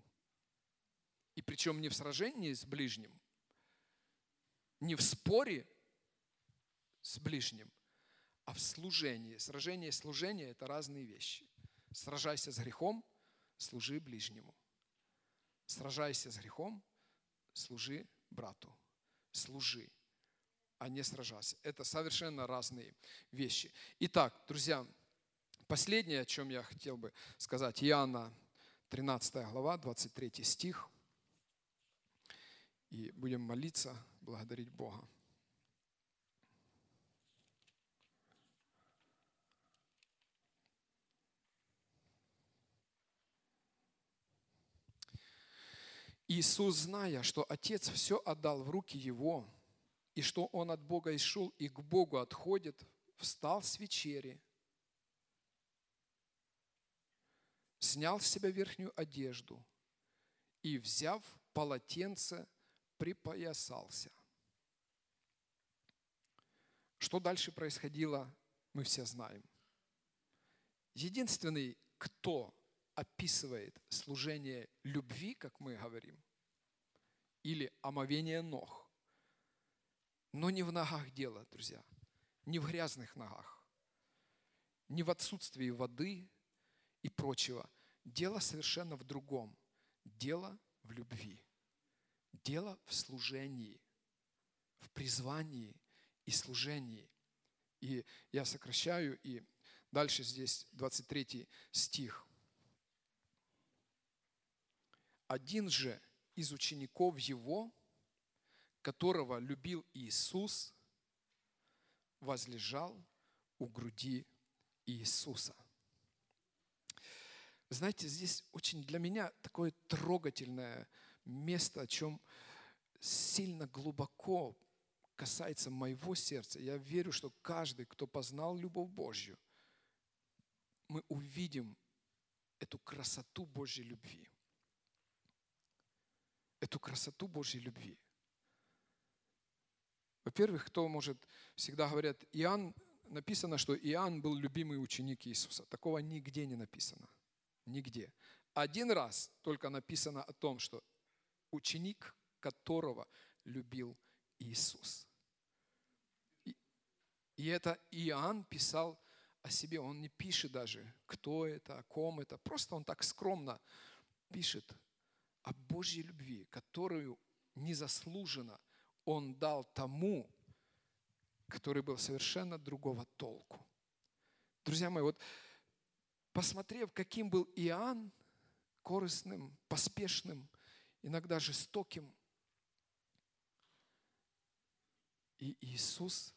И причем не в сражении с ближним, не в споре с ближним, а в служении. Сражение и служение – это разные вещи. Сражайся с грехом, служи ближнему. Сражайся с грехом, служи брату. Служи, а не сражайся. Это совершенно разные вещи. Итак, друзья, последнее, о чем я хотел бы сказать. Иоанна 13 глава, 23 стих. И будем молиться, благодарить Бога. Иисус, зная, что Отец все отдал в руки Его, и что Он от Бога исшел и к Богу отходит, встал с вечери, снял с себя верхнюю одежду и, взяв полотенце, припоясался. Что дальше происходило, мы все знаем. Единственный, кто описывает служение любви, как мы говорим, или омовение ног, но не в ногах дело, друзья, не в грязных ногах, не в отсутствии воды и прочего. Дело совершенно в другом. Дело в любви. Дело в служении, в призвании и служении. И я сокращаю, и дальше здесь 23 стих. Один же из учеников Его, которого любил Иисус, возлежал у груди Иисуса. Знаете, здесь очень для меня такое трогательное место, о чем сильно глубоко касается моего сердца, я верю, что каждый, кто познал любовь Божью, мы увидим эту красоту Божьей любви. Эту красоту Божьей любви. Во-первых, кто может, всегда говорят, Иоанн, написано, что Иоанн был любимый ученик Иисуса. Такого нигде не написано. Нигде. Один раз только написано о том, что ученик, которого любил Иисус. И это Иоанн писал о себе. Он не пишет даже, кто это, о ком это. Просто он так скромно пишет о Божьей любви, которую незаслуженно он дал тому, который был совершенно другого толку. Друзья мои, вот посмотрев, каким был Иоанн, корыстным, поспешным, иногда жестоким, и Иисус,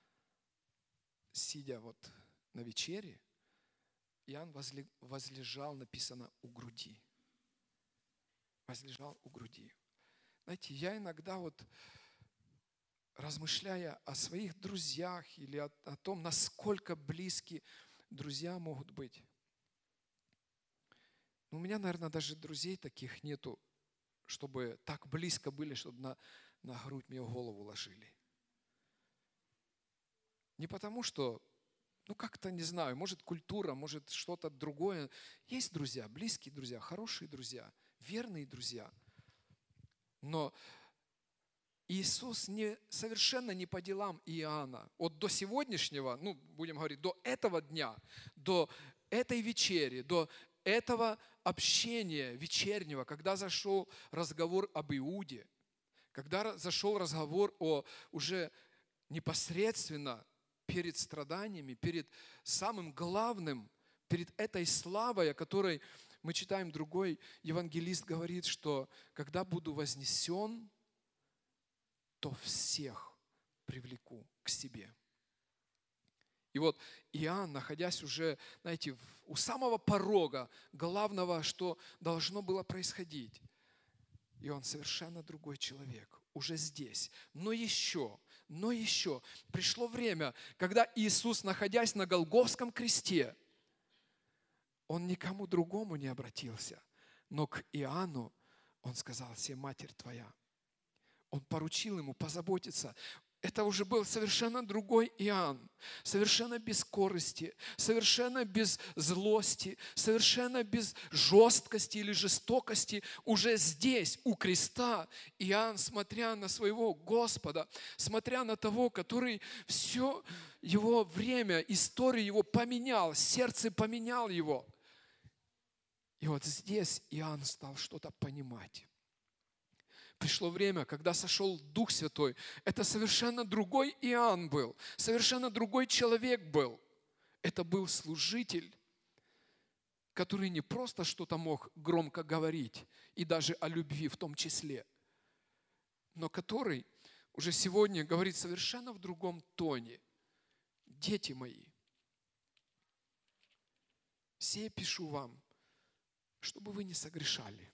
сидя вот на вечере, Иоанн возлежал, написано, у груди. Возлежал у груди. Знаете, я иногда вот, размышляя о своих друзьях или о том, насколько близки друзья могут быть. У меня, наверное, даже друзей таких нету, чтобы так близко были, чтобы на грудь мне в голову ложили. Не потому что, как-то, не знаю, может культура, может что-то другое. Есть друзья, близкие друзья, хорошие друзья, верные друзья. Но Иисус совершенно не по делам Иоанна. Вот до сегодняшнего, будем говорить, до этого дня, до этой вечери, до этого общения вечернего, когда зашел разговор об Иуде, когда зашел разговор о уже непосредственно перед страданиями, перед самым главным, перед этой славой, о которой мы читаем, другой евангелист говорит, что когда буду вознесен, то всех привлеку к себе. И вот Иоанн, находясь уже, знаете, у самого порога главного, что должно было происходить, и он совершенно другой человек, уже здесь. Но еще пришло время, когда Иисус, находясь на Голгофском кресте, он никому другому не обратился, но к Иоанну он сказал: «Се матерь твоя». Он поручил ему позаботиться. Это уже был совершенно другой Иоанн, совершенно без корысти, совершенно без злости, совершенно без жесткости или жестокости. Уже здесь, у креста, Иоанн, смотря на своего Господа, смотря на того, который все его время, историю его поменял, сердце поменял его. И вот здесь Иоанн стал что-то понимать. Пришло время, когда сошел Дух Святой. Это совершенно другой Иоанн был, совершенно другой человек был. Это был служитель, который не просто что-то мог громко говорить, и даже о любви в том числе, но который уже сегодня говорит совершенно в другом тоне. Дети мои, сие пишу вам, чтобы вы не согрешали.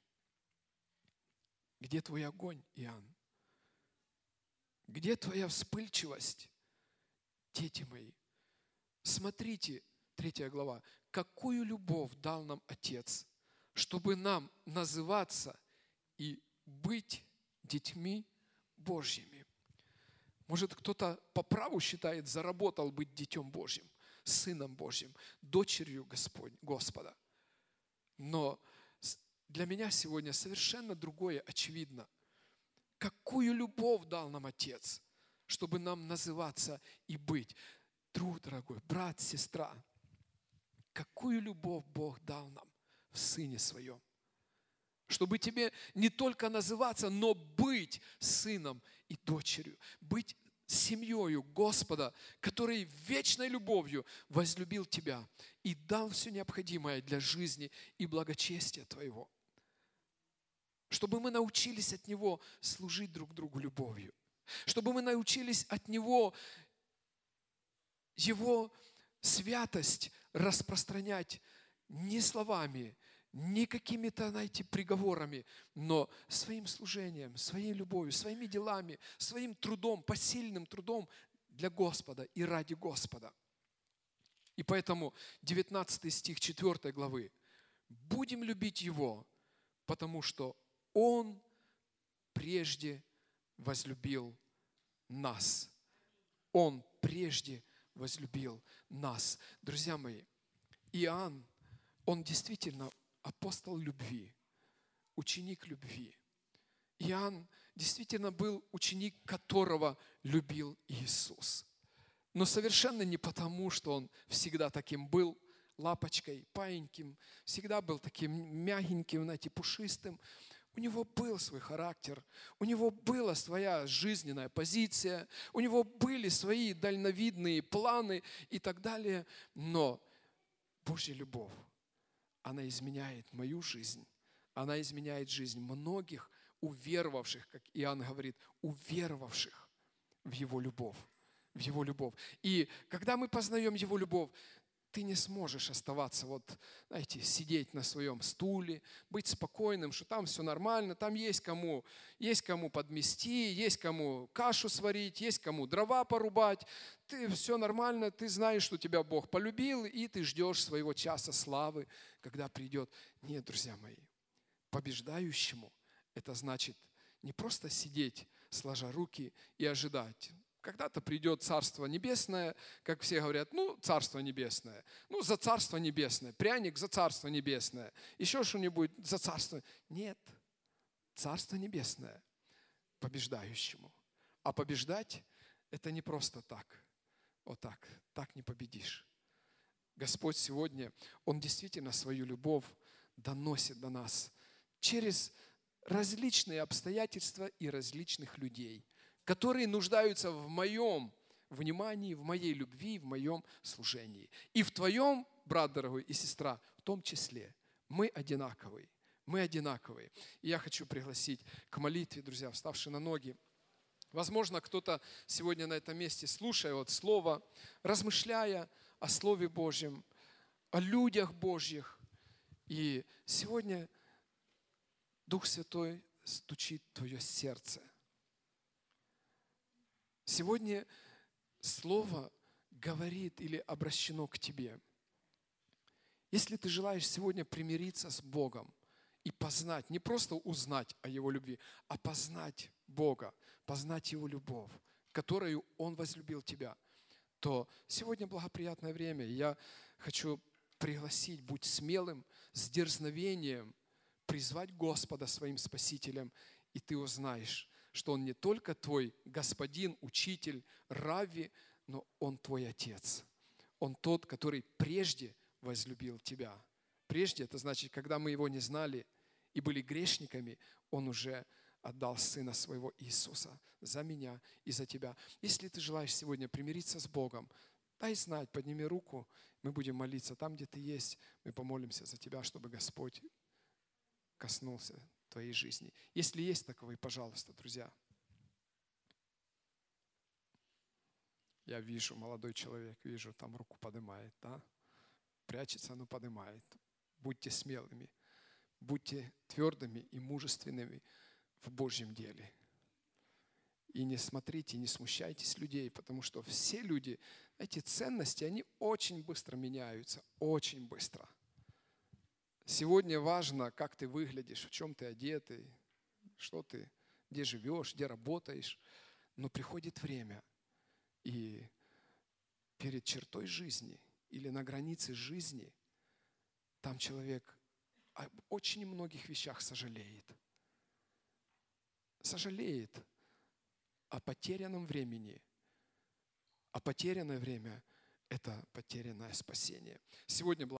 Где твой огонь, Иоанн? Где твоя вспыльчивость, дети мои? Смотрите, 3 глава. Какую любовь дал нам Отец, чтобы нам называться и быть детьми Божьими. Может, кто-то по праву считает, заработал быть детем Божьим, сыном Божьим, дочерью Господа. Но для меня сегодня совершенно другое очевидно. Какую любовь дал нам Отец, чтобы нам называться и быть. Друг дорогой, брат, сестра, какую любовь Бог дал нам в Сыне Своем. Чтобы тебе не только называться, но быть сыном и дочерью, быть семьей Господа, который вечной любовью возлюбил тебя и дал все необходимое для жизни и благочестия твоего. Чтобы мы научились от Него служить друг другу любовью. Чтобы мы научились от Него Его святость распространять не словами, не какими-то, знаете, приговорами, но своим служением, своей любовью, своими делами, своим трудом, посильным трудом для Господа и ради Господа. И поэтому 19 стих 4 главы. Будем любить Его, потому что Он прежде возлюбил нас. Он прежде возлюбил нас. Друзья мои, Иоанн, он действительно апостол любви, ученик любви. Иоанн действительно был ученик, которого любил Иисус. Но совершенно не потому, что он всегда таким был, лапочкой, паеньким, всегда был таким мягеньким, знаете, пушистым. У него был свой характер, у него была своя жизненная позиция, у него были свои дальновидные планы и так далее. Но Божья любовь, она изменяет мою жизнь, она изменяет жизнь многих уверовавших, как Иоанн говорит, уверовавших в Его любовь. В Его любовь. И когда мы познаем Его любовь, ты не сможешь оставаться, знаете, сидеть на своем стуле, быть спокойным, что там все нормально, там есть кому подмести, есть кому кашу сварить, есть кому дрова порубать. Ты все нормально, ты знаешь, что тебя Бог полюбил, и ты ждешь своего часа славы, когда придет. Нет, друзья мои, побеждающему это значит не просто сидеть, сложа руки и ожидать. Когда-то придет Царство Небесное, как все говорят, Царство Небесное, за Царство Небесное, пряник за Царство Небесное, еще что-нибудь за Царство. Нет, Царство Небесное побеждающему. А побеждать – это не просто так, так не победишь. Господь сегодня, Он действительно свою любовь доносит до нас через различные обстоятельства и различных людей, которые нуждаются в моем внимании, в моей любви, в моем служении. И в твоем, брат дорогой и сестра, в том числе. Мы одинаковые. Мы одинаковые. И я хочу пригласить к молитве, друзья, вставшие на ноги. Возможно, кто-то сегодня на этом месте, слушая Слово, размышляя о Слове Божьем, о людях Божьих. И сегодня Дух Святой стучит в твое сердце. Сегодня Слово говорит или обращено к тебе. Если ты желаешь сегодня примириться с Богом и познать, не просто узнать о Его любви, а познать Бога, познать Его любовь, которую Он возлюбил тебя, то сегодня благоприятное время. И я хочу пригласить, будь смелым, с дерзновением, призвать Господа своим Спасителем, и ты узнаешь, что Он не только твой господин, учитель, равви, но Он твой Отец. Он тот, который прежде возлюбил тебя. Прежде, это значит, когда мы Его не знали и были грешниками, Он уже отдал Сына Своего Иисуса за меня и за тебя. Если ты желаешь сегодня примириться с Богом, дай знать, подними руку, мы будем молиться. Там, где ты есть, мы помолимся за тебя, чтобы Господь коснулся твоей жизни. Если есть таковые, пожалуйста, друзья. Я вижу, молодой человек, вижу, там руку поднимает, да? Прячется, но поднимает. Будьте смелыми, будьте твердыми и мужественными в Божьем деле. И не смотрите, не смущайтесь людей, потому что все люди, эти ценности, они очень быстро меняются, очень быстро. Сегодня важно, как ты выглядишь, в чем ты одетый, что ты, где живешь, где работаешь. Но приходит время, и перед чертой жизни или на границе жизни там человек об очень многих вещах сожалеет. Сожалеет о потерянном времени. А потерянное время – это потерянное спасение. Сегодня